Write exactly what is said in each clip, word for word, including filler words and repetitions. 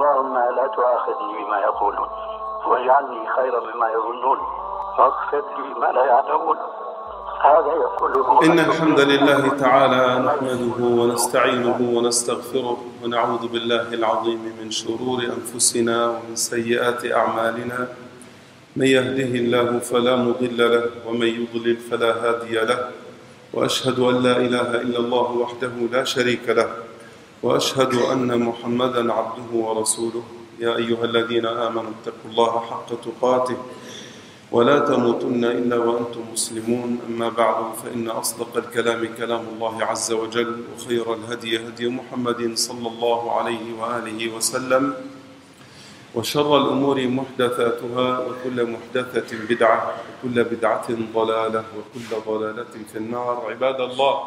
اللهم لا تؤاخذني بما يقولون واجعلني خيرا مما يظنون واغفر لي ما لا يعلمون. هذا يقول إن الحمد لله تعالى نحمده ونستعينه ونستغفره ونعوذ بالله العظيم من شرور أنفسنا ومن سيئات أعمالنا. من يهده الله فلا مضل له ومن يضلل فلا هادي له، وأشهد أن لا إله إلا الله وحده لا شريك له، وأشهد أن محمدًا عبده ورسوله. يا أيها الذين آمنوا اتقوا الله حق تقاته ولا تموتن إلا وأنتم مسلمون. أما بعد، فإن أصدق الكلام كلام الله عز وجل، وخير الهدي هدي محمد صلى الله عليه وآله وسلم، وشر الأمور محدثاتها، وكل محدثة بدعة، وكل بدعة ضلالة، وكل ضلالة في النار. عباد الله،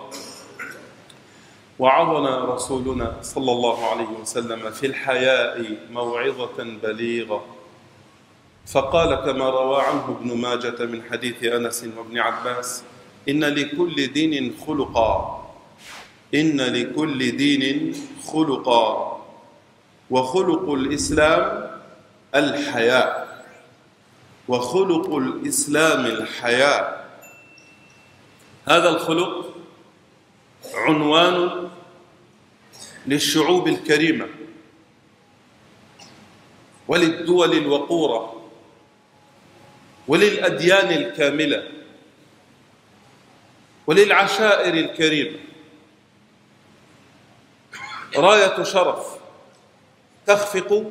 وعظنا رسولنا صلى الله عليه وسلم في الحياء موعظة بليغة، فقال كما روى عنه ابن ماجة من حديث أنس وابن عباس: إن لكل دين خلقا إن لكل دين خلقا وخلق الإسلام الحياء وخلق الإسلام الحياء. هذا الخلق عنوان للشعوب الكريمة وللدول الوقورة وللأديان الكاملة وللعشائر الكريمة. راية شرف تخفق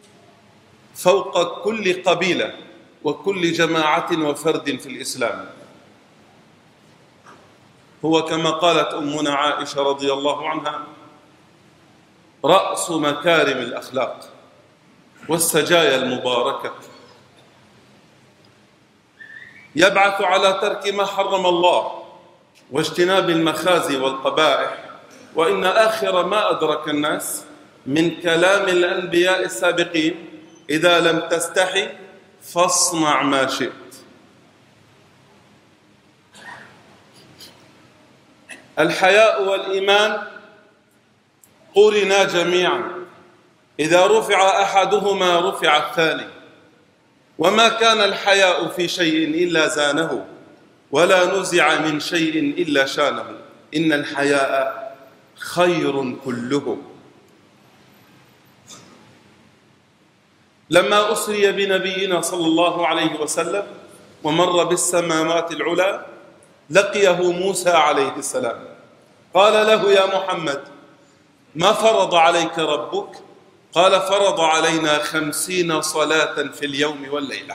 فوق كل قبيلة وكل جماعة وفرد في الإسلام. هو كما قالت أمنا عائشة رضي الله عنها: رأس مكارم الأخلاق والسجايا المباركة، يبعث على ترك ما حرم الله واجتناب المخازي والقبائح. وإن آخر ما أدرك الناس من كلام الأنبياء السابقين: إذا لم تستحي فاصنع ما شئت. الحياء والإيمان قرنا جميعا، إذا رفع أحدهما رفع الثاني، وما كان الحياء في شيء إلا زانه، ولا نزع من شيء إلا شانه. إن الحياء خير كله. لما أسري بنبينا صلى الله عليه وسلم ومر بالسماوات العلى، لقيه موسى عليه السلام، قال له: يا محمد، ما فرض عليك ربك؟ قال: فرض علينا خمسين صلاة في اليوم والليلة.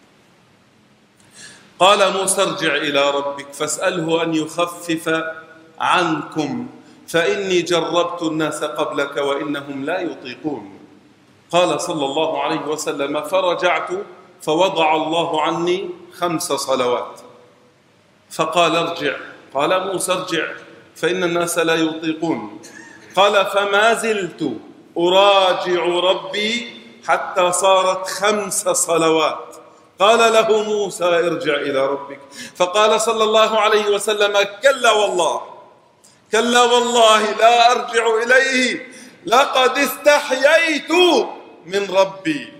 قال موسى: ارجع إلى ربك فاسأله أن يخفف عنكم، فإني جربت الناس قبلك وإنهم لا يطيقون. قال صلى الله عليه وسلم: فرجعت فوضع الله عني خمس صلوات. فقال: ارجع. قال موسى: ارجع فإن الناس لا يطيقون. قال: فما زلت أراجع ربي حتى صارت خمس صلوات. قال له موسى: ارجع إلى ربك. فقال صلى الله عليه وسلم: كلا والله كلا والله لا أرجع إليه، لقد استحييت من ربي.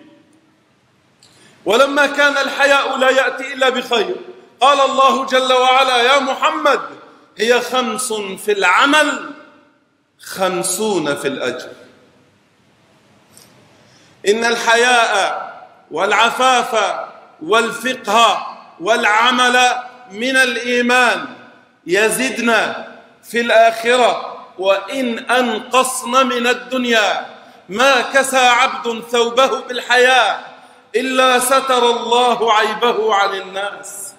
ولما كان الحياء لا يأتي إلا بخير، قال الله جل وعلا: يا محمد، هي خمس في العمل خمسون في الأجر. إن الحياء والعفاف والفقه والعمل من الإيمان يزدنا في الآخرة، وإن أنقصن من الدنيا. ما كسى عبد ثوبه بالحياء إلا ستر الله عيبه عن الناس.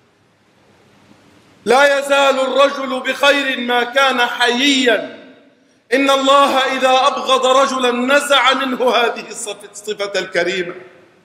لا يزال الرجل بخير ما كان حييا. إن الله إذا أبغض رجلا نزع منه هذه الصفة الكريمة.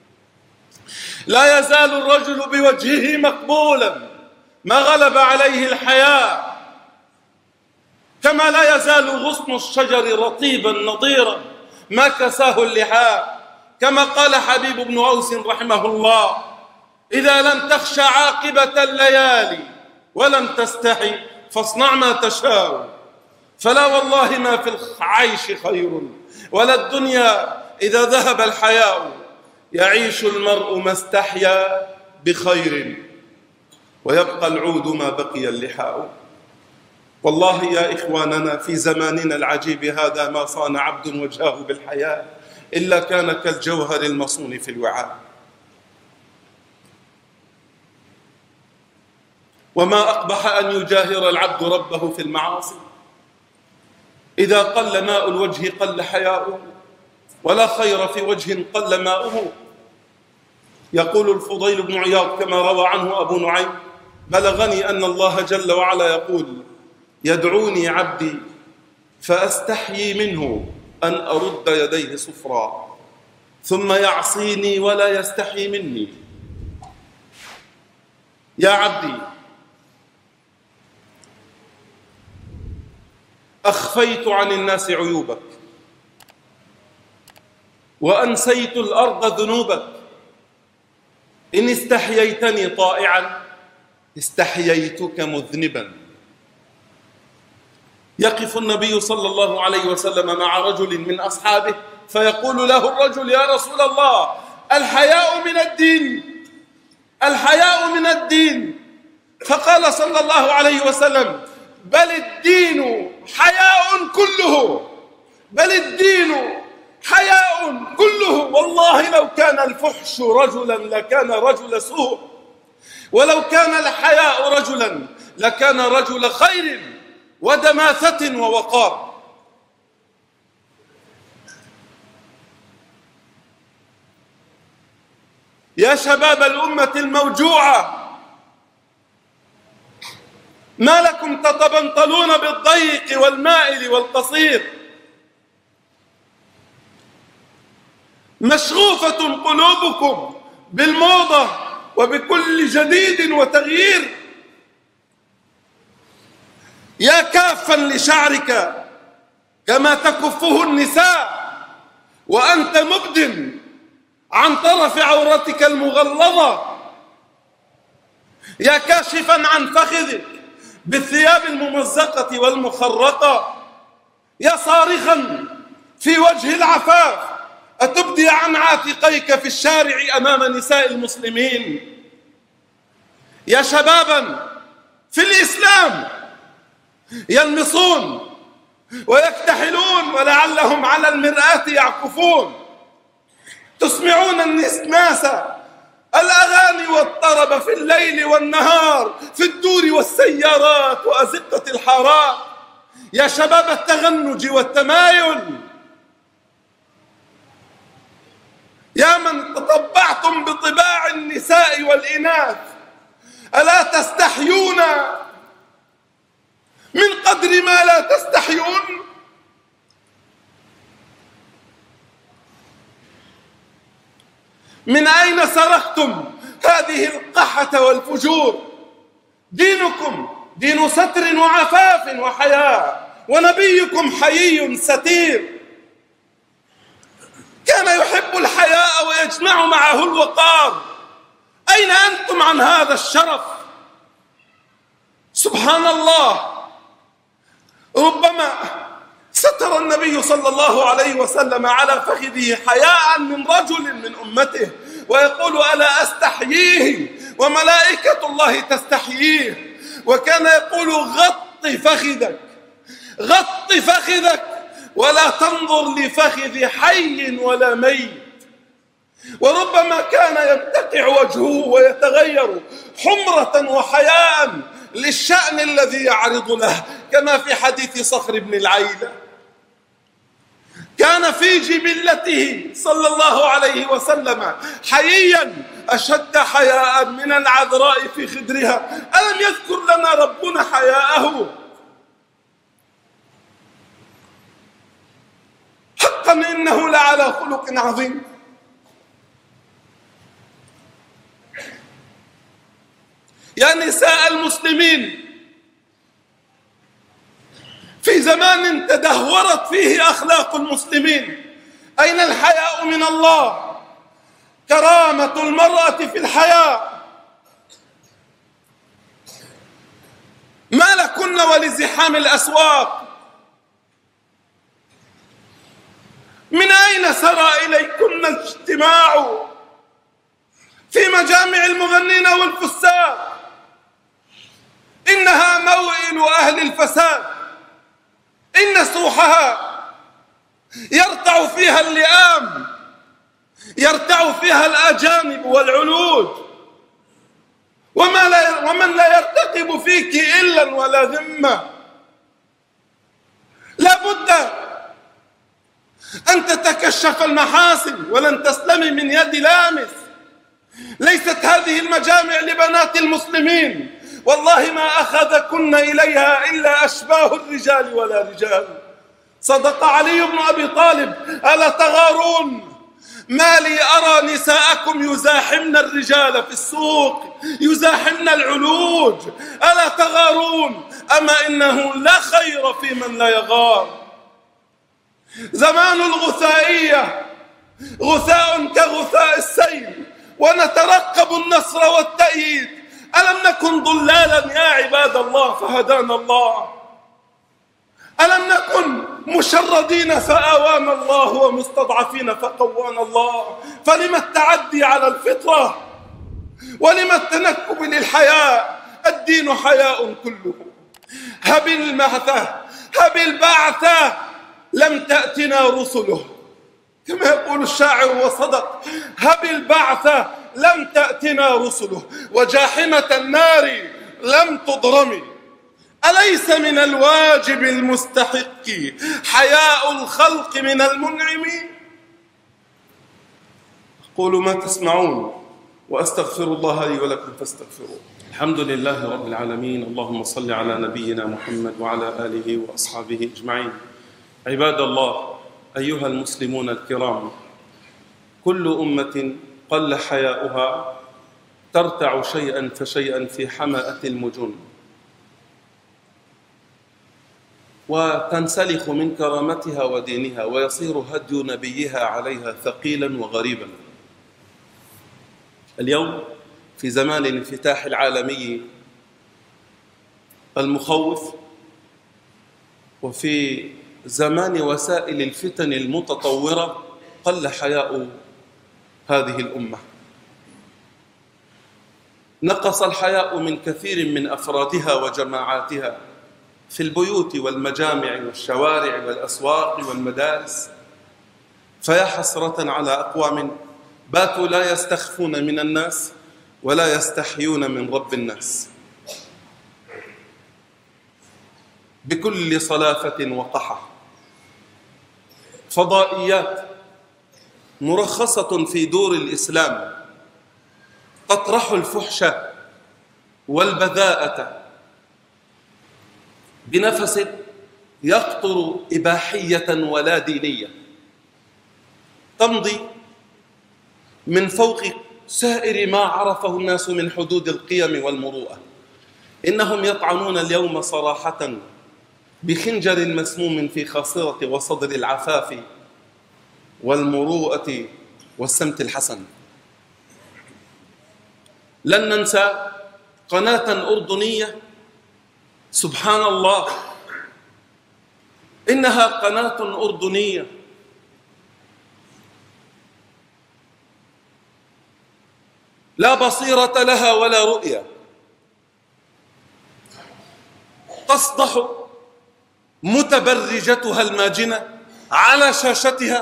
لا يزال الرجل بوجهه مقبولا ما غلب عليه الحياء، كما لا يزال غصن الشجر رطيبا نضيرا ما كساه اللحاء. كما قال حبيب بن أوس رحمه الله: إذا لم تخش عاقبة الليالي ولم تستحي فاصنع ما تشاء، فلا والله ما في العيش خير ولا الدنيا إذا ذهب الحياء يعيش المرء ما استحيا بخير، ويبقى العود ما بقي اللحاء. والله يا إخواننا في زماننا العجيب هذا ما صان عبد وجهه بالحياء إلا كان كالجوهر المصون في الوعاء. وما أقبح أن يجاهر العبد ربه في المعاصي. إذا قل ماء الوجه قل حياؤه، ولا خير في وجه قل ماؤه. يقول الفضيل بن عياض كما روى عنه أبو نعيم: بلغني أن الله جل وعلا يقول: يدعوني عبدي فأستحيي منه أن أرد يديه صفرا، ثم يعصيني ولا يستحي مني. يا عبدي أخفيت عن الناس عيوبك، وأنسيت الأرض ذنوبك. إن استحييتني طائعا استحييتك مذنبا. يقف النبي صلى الله عليه وسلم مع رجل من أصحابه فيقول له الرجل: يا رسول الله، الحياء من الدين، الحياء من الدين. فقال صلى الله عليه وسلم: بل الدين حياء كله، بل الدين حياء كله. والله لو كان الفحش رجلا لكان رجل سوء، ولو كان الحياء رجلا لكان رجل خير ودماثة ووقار. يا شباب الأمة الموجوعة، ما لكم تتبنطلون بالضيق والمائل والقصير؟ مشغوفة قلوبكم بالموضة وبكل جديد وتغيير. يا كافا لشعرك كما تكفه النساء وأنت مبد عن طرف عورتك المغلظة. يا كاشفا عن فخذك بالثياب الممزقة والمخرقة. يا صارخا في وجه العفاف أتبدي عن عاتقيك في الشارع أمام نساء المسلمين. يا شبابا في الإسلام يلمصون ويكتحلون ولعلهم على المرآة يعكفون، تسمعون الناس الأغاني والطرب في الليل والنهار في الدور والسيارات وأزقة الحارات. يا شباب التغنج والتمايل، يا من تطبعتم بطباع النساء والإناث، ألا تستحيون من قدر ما لا تستحيون؟ من أين سرقتم هذه القحة والفجور؟ دينكم دين ستر وعفاف وحياء، ونبيكم حيي ستير. كان يحب الحياء ويجمع معه الوقار. أين أنتم عن هذا الشرف؟ سبحان الله، ربما ستر النبي صلى الله عليه وسلم على فخذه حياء من رجل من أمته ويقول: ألا أستحييه وملائكة الله تستحييه. وكان يقول: غط فخذك، غط فخذك، ولا تنظر لفخذ حي ولا ميت. وربما كان يمتقع وجهه ويتغير حمرة وحياء للشأن الذي يعرض له، كما في حديث صخر بن العيلة. كان في جبلته صلى الله عليه وسلم حييا أشد حياء من العذراء في خدرها. ألم يذكر لنا ربنا حياءه؟ حقا إنه لعلى خلق عظيم. يا نساء المسلمين، في زمان تدهورت فيه أخلاق المسلمين، أين الحياء من الله؟ كرامة المرأة في الحياء. ما لكن ولزحام الأسواق من أين سرى إليكن الاجتماع في مجامع المغنين والفساق؟ إنها موئل أهل الفساد، إن سوحها يرتع فيها اللئام، يرتع فيها الأجانب والعلوج، وما لا ومن لا يرتقب فيك إلا ولا ذمة. لا بد أن تتكشف المحاسن ولن تسلمي من يد لامس. ليست هذه المجامع لبنات المسلمين، والله ما أخذكن إليها إلا أشباه الرجال ولا رجال. صدق علي بن أبي طالب: ألا تغارون؟ ما لي أرى نساءكم يزاحمن الرجال في السوق، يزاحمن العلوج، ألا تغارون؟ أما إنه لا خير في من لا يغار. زمان الغثائية غثاء كغثاء السيل، ونترقب النصر والتأييد. ألم نكن ضلالا يا عباد الله فهدانا الله؟ ألم نكن مشردين فآوانا الله، ومستضعفين فقوانا الله؟ فلما التعدي على الفطرة؟ ولما التنكب للحياء؟ الدين حياء كله. هب المعثة هب البعثة لم تأتنا رسله، كما يقول الشاعر وصدق: هب البعثة لم تأتنا رسله، وجاحمة النار لم تضرمي. أليس من الواجب المستحق حياء الخلق من المنعم؟ أقول ما تسمعون وأستغفر الله لي ولكم فاستغفروه. الحمد لله رب العالمين، اللهم صل على نبينا محمد وعلى آله وأصحابه أجمعين. عباد الله، أيها المسلمون الكرام، كل أمة قل حياؤها ترتع شيئا فشيئا في حمأة المجن، وتنسلخ من كرامتها ودينها، ويصير هدي نبيها عليها ثقيلا وغريبا. اليوم في زمان الانفتاح العالمي المخوف، وفي زمان وسائل الفتن المتطورة، قل حياء هذه الأمة. نقص الحياء من كثير من أفرادها وجماعاتها في البيوت والمجامع والشوارع والأسواق والمدارس. فيا حسرة على أقوام باتوا لا يستخفون من الناس ولا يستحيون من رب الناس. بكل صلافة وقحة فضائيات مرخصة في دور الإسلام تطرح الفحش والبذاءة بنفس يقطر إباحية ولا دينية، تمضي من فوق سائر ما عرفه الناس من حدود القيم والمروءة. إنهم يطعنون اليوم صراحة بخنجر مسموم في خاصرة وصدر العفاف والمروءة والسمت الحسن. لن ننسى قناة أردنية، سبحان الله، إنها قناة أردنية لا بصيرة لها ولا رؤية، تصدح متبرجتها الماجنة على شاشتها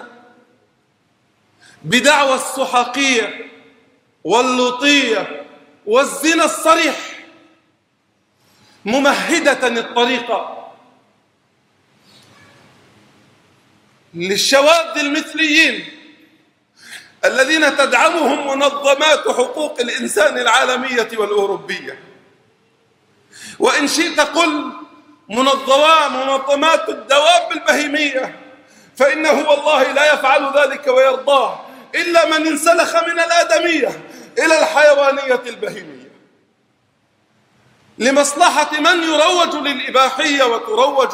بدعوى السحقية واللوطية والزنا الصريح، ممهدة الطريقة للشواذ المثليين الذين تدعمهم منظمات حقوق الإنسان العالمية والأوروبية. وإن شئت قل منظمات الدواب البهيمية، فإنه والله لا يفعل ذلك ويرضاه إلا من انسلخ من الآدمية إلى الحيوانية البهيمية لمصلحة من يروج للإباحية وتروج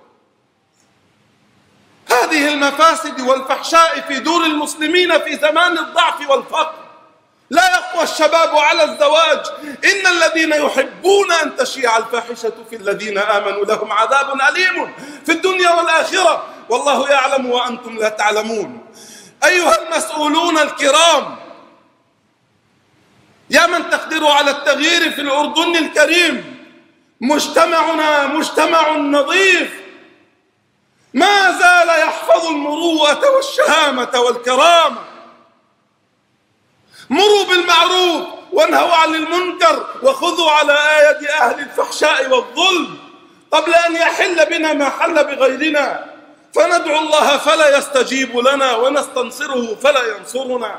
هذه المفاسد والفحشاء في دور المسلمين في زمان الضعف والفقر. لا يقوى الشباب على الزواج، إن الذين يحبون أن تشيع الفاحشة في الذين آمنوا لهم عذاب أليم في الدنيا والآخرة. والله يعلم وأنتم لا تعلمون. أيها المسؤولون الكرام، يا من تقدروا على التغيير في الأردن الكريم، مجتمعنا مجتمع نظيف ما زال يحفظ المروءة والشهامة والكرامة. مروا بالمعروف وانهوا عن المنكر وخذوا على يد أهل الفحشاء والظلم قبل أن يحل بنا ما حل بغيرنا، فندعو الله فلا يستجيب لنا ونستنصره فلا ينصرنا.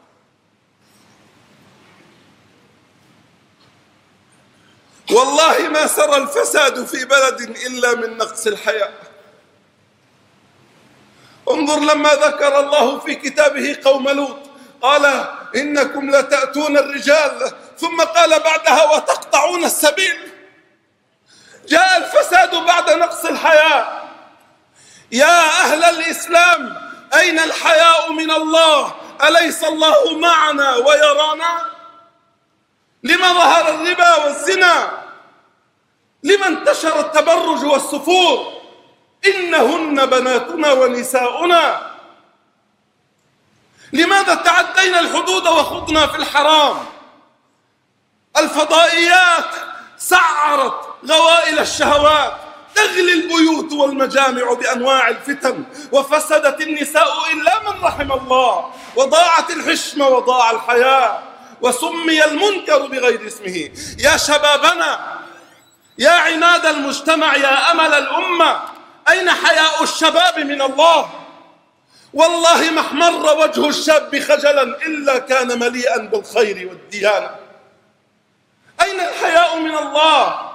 والله ما سر الفساد في بلد إلا من نقص الحياء. انظر لما ذكر الله في كتابه قوم لوط قال إنكم لتأتون الرجال، ثم قال بعدها وتقطعون السبيل. جاء الفساد بعد نقص الحياء. يا أهل الإسلام، أين الحياء من الله؟ أليس الله معنا ويرانا؟ لما ظهر الربا والزنا؟ لما انتشر التبرج والسفور؟ إنهن بناتنا ونساؤنا. لماذا تعدينا الحدود وخضنا في الحرام؟ الفضائيات سعرت غوائل الشهوات، تغلي البيوت والمجامع بأنواع الفتن، وفسدت النساء إلا من رحم الله، وضاعت الحشمة وضاع الحياء، وسمي المنكر بغير اسمه. يا شبابنا، يا عناد المجتمع، يا أمل الأمة، أين حياء الشباب من الله؟ والله ما احمر وجه الشاب خجلا إلا كان مليئا بالخير والديانة. أين الحياء من الله؟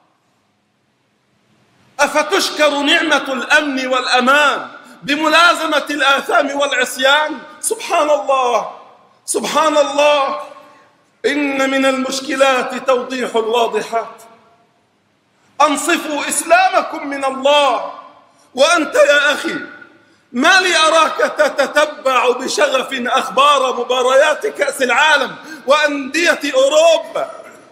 أفتشكر نعمة الأمن والأمان بملازمة الآثام والعصيان؟ سبحان الله سبحان الله، إن من المشكلات توضيح الواضحات. أنصفوا إسلامكم من الله. وأنت يا أخي، ما لي أراك تتتبع بشغف أخبار مباريات كأس العالم وأندية أوروبا؟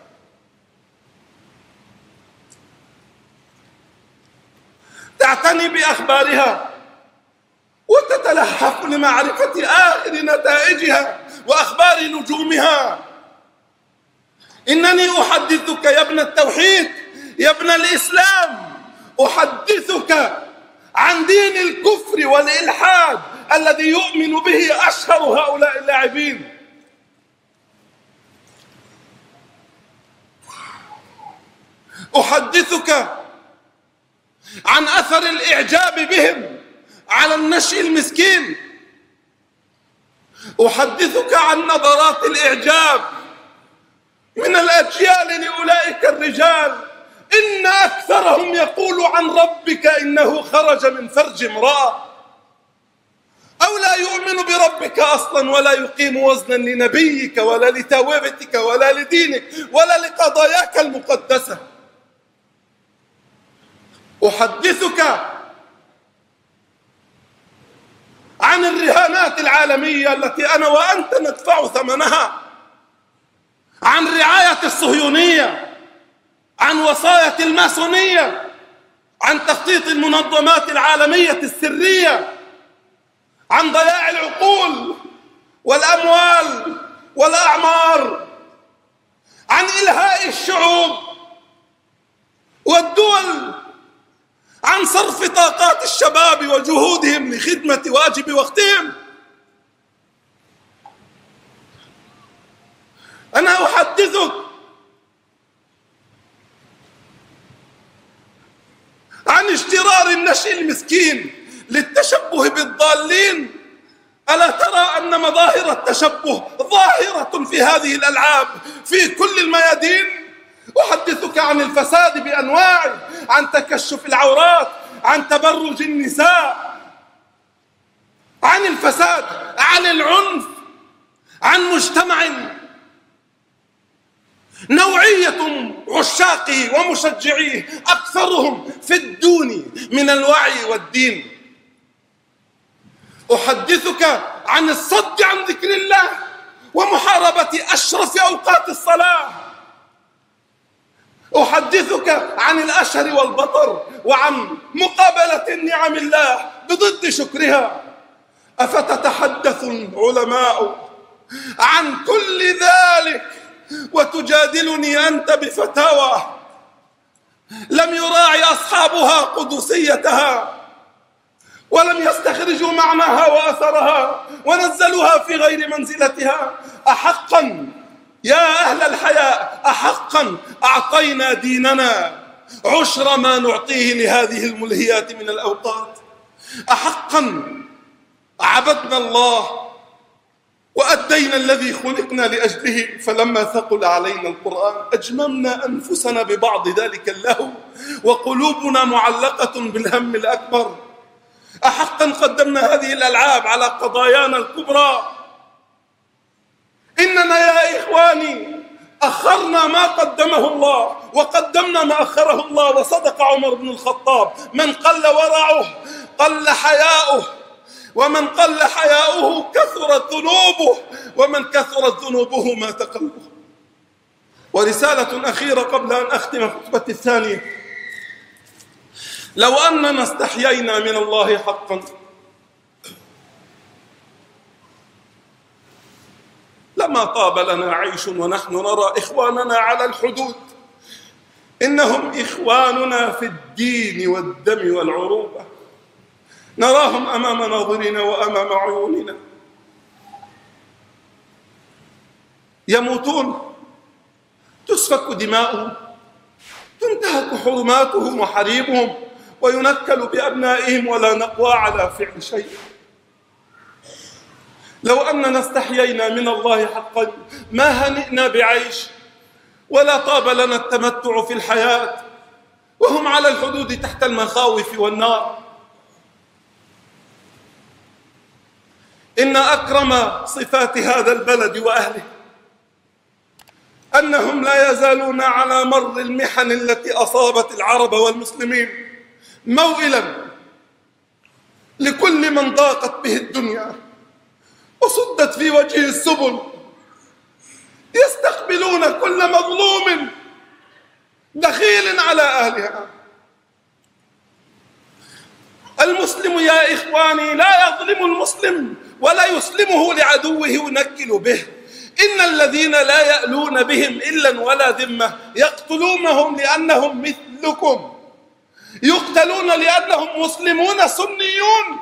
تعتني بأخبارها وتتلهف لمعرفة آخر نتائجها وأخبار نجومها. إنني أحدثك يا ابن التوحيد، يا ابن الإسلام، أحدثك عن دين الكفر والإلحاد الذي يؤمن به أشهر هؤلاء اللاعبين. أحدثك عن أثر الإعجاب بهم على النشء المسكين. أحدثك عن نظرات الإعجاب من الأجيال لأولئك الرجال. إن أكثرهم يقول عن ربك إنه خرج من فرج امرأة، أو لا يؤمن بربك أصلا ولا يقيم وزنا لنبيك ولا لتوبتك ولا لدينك ولا لقضاياك المقدسة. أحدثك عن الرهانات العالمية التي أنا وأنت ندفع ثمنها، عن رعاية الصهيونية، عن وصاية الماسونية، عن تخطيط المنظمات العالمية السرية، عن ضياع العقول والأموال والأعمار، عن إلهاء الشعوب والدول، عن صرف طاقات الشباب وجهودهم لخدمة واجب وقتهم. أنا أحدثك عن اشترار النشء المسكين للتشبه بالضالين. ألا ترى أن مظاهر التشبه ظاهرة في هذه الألعاب في كل الميادين؟ أحدثك عن الفساد بأنواعه، عن تكشف العورات، عن تبرج النساء، عن الفساد، عن العنف، عن مجتمع نوعية عشاقه ومشجعيه أكثرهم في الدون من الوعي والدين. أحدثك عن الصد عن ذكر الله ومحاربة أشرف أوقات الصلاة، أحدثك عن الأشهر والبطر وعن مقابلة نعم الله بضد شكرها. أفتتحدث العلماء عن كل ذلك وتجادلني أنت بفتاوى لم يراعي أصحابها قدسيتها ولم يستخرجوا معناها وأثرها ونزلوها في غير منزلتها؟ أحقا يا أهل الحياء، أحقا أعطينا ديننا عشر ما نعطيه لهذه الملهيات من الأوقات؟ أحقا عبدنا الله وأدينا الذي خلقنا لأجله؟ فلما ثقل علينا القرآن أجممنا أنفسنا ببعض ذلك اللهو وقلوبنا معلقة بالهم الأكبر. أحقا قدمنا هذه الألعاب على قضايانا الكبرى؟ إننا يا إخواني أخرنا ما قدمه الله وقدمنا ما أخره الله. وصدق عمر بن الخطاب: من قل ورعه قل حياؤه، ومن قل حياؤه كثرت ذنوبه، ومن كثرت ذنوبه مات قلبه. ورسالة أخيرة قبل أن أختم خطبتي الثانية: لو أننا استحيينا من الله حقا لما طاب لنا عيش ونحن نرى إخواننا على الحدود. إنهم إخواننا في الدين والدم والعروبة، نراهم أمام ناظرنا وأمام عيوننا يموتون، تسفك دماؤهم، تنتهك حرماتهم وحريمهم، وينكل بأبنائهم ولا نقوى على فعل شيء. لو أننا استحيينا من الله حقا ما هنئنا بعيش ولا طاب لنا التمتع في الحياة وهم على الحدود تحت المخاوف والنار. إن أكرم صفات هذا البلد وأهله أنهم لا يزالون على مر المحن التي أصابت العرب والمسلمين موئلا لكل من ضاقت به الدنيا وصدت في وجهه السبل. يستقبلون كل مظلوم دخيل على أهلها. المسلم يا إخواني لا يظلم المسلم ولا يسلمه لعدوه ينكل به. إن الذين لا يألون بهم إلا ولا ذمة يقتلونهم لأنهم مثلكم، يقتلون لأنهم مسلمون سنيون.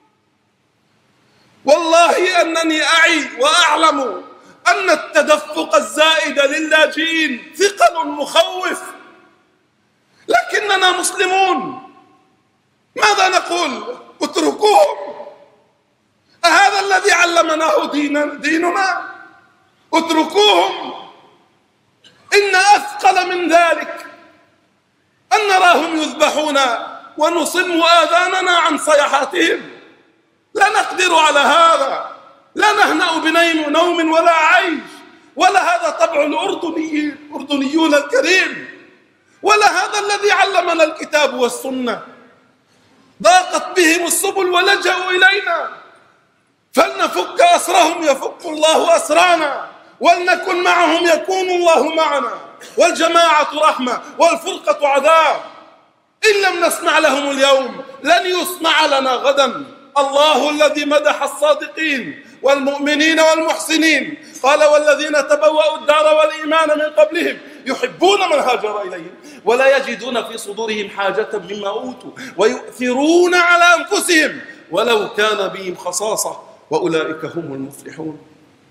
والله أنني أعي وأعلم أن التدفق الزائد للاجئين ثقل مخوف، لكننا مسلمون. ماذا نقول؟ اتركوهم. أهذا الذي علمناه ديننا؟ اتركوهم. إن أثقل من ذلك أن نراهم يذبحون ونصم آذاننا عن صيحاتهم. لا نقدر على هذا، لا نهنأ بنيم نوم ولا عيش، ولا هذا طبع الأردني الأردنيون الكريم، ولا هذا الذي علمنا الكتاب والسنة. ضاقت بهم السبل ولجأوا إلينا، فلنفك أسرهم يفك الله أسرانا، ولنكن معهم يكون الله معنا. والجماعة رحمة والفرقة عذاب. إن لم نسمع لهم اليوم لن يسمع لنا غدا. الله الذي مدح الصادقين والمؤمنين والمحسنين قال: والذين تبوأوا الدار والإيمان من قبلهم يحبون من هاجر إليهم ولا يجدون في صدورهم حاجة مما أوتوا ويؤثرون على أنفسهم ولو كان بهم خصاصة وأولئك هم المفلحون.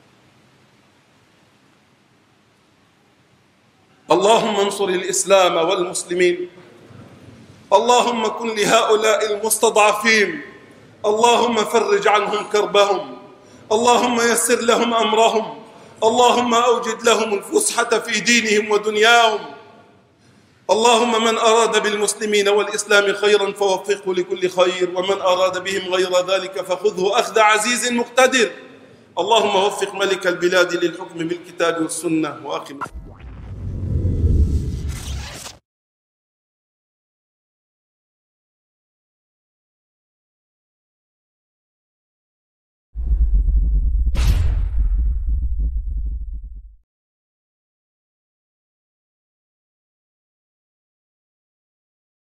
اللهم انصر الإسلام والمسلمين. اللهم كن لهؤلاء المستضعفين. اللهم فرج عنهم كربهم. اللهم يسر لهم أمرهم. اللهم أوجد لهم الفسحة في دينهم ودنياهم. اللهم من أراد بالمسلمين والإسلام خيرا فوفقه لكل خير، ومن أراد بهم غير ذلك فخذه أخذ عزيز مقتدر. اللهم وفق ملك البلاد للحكم بالكتاب والسنة. وأقم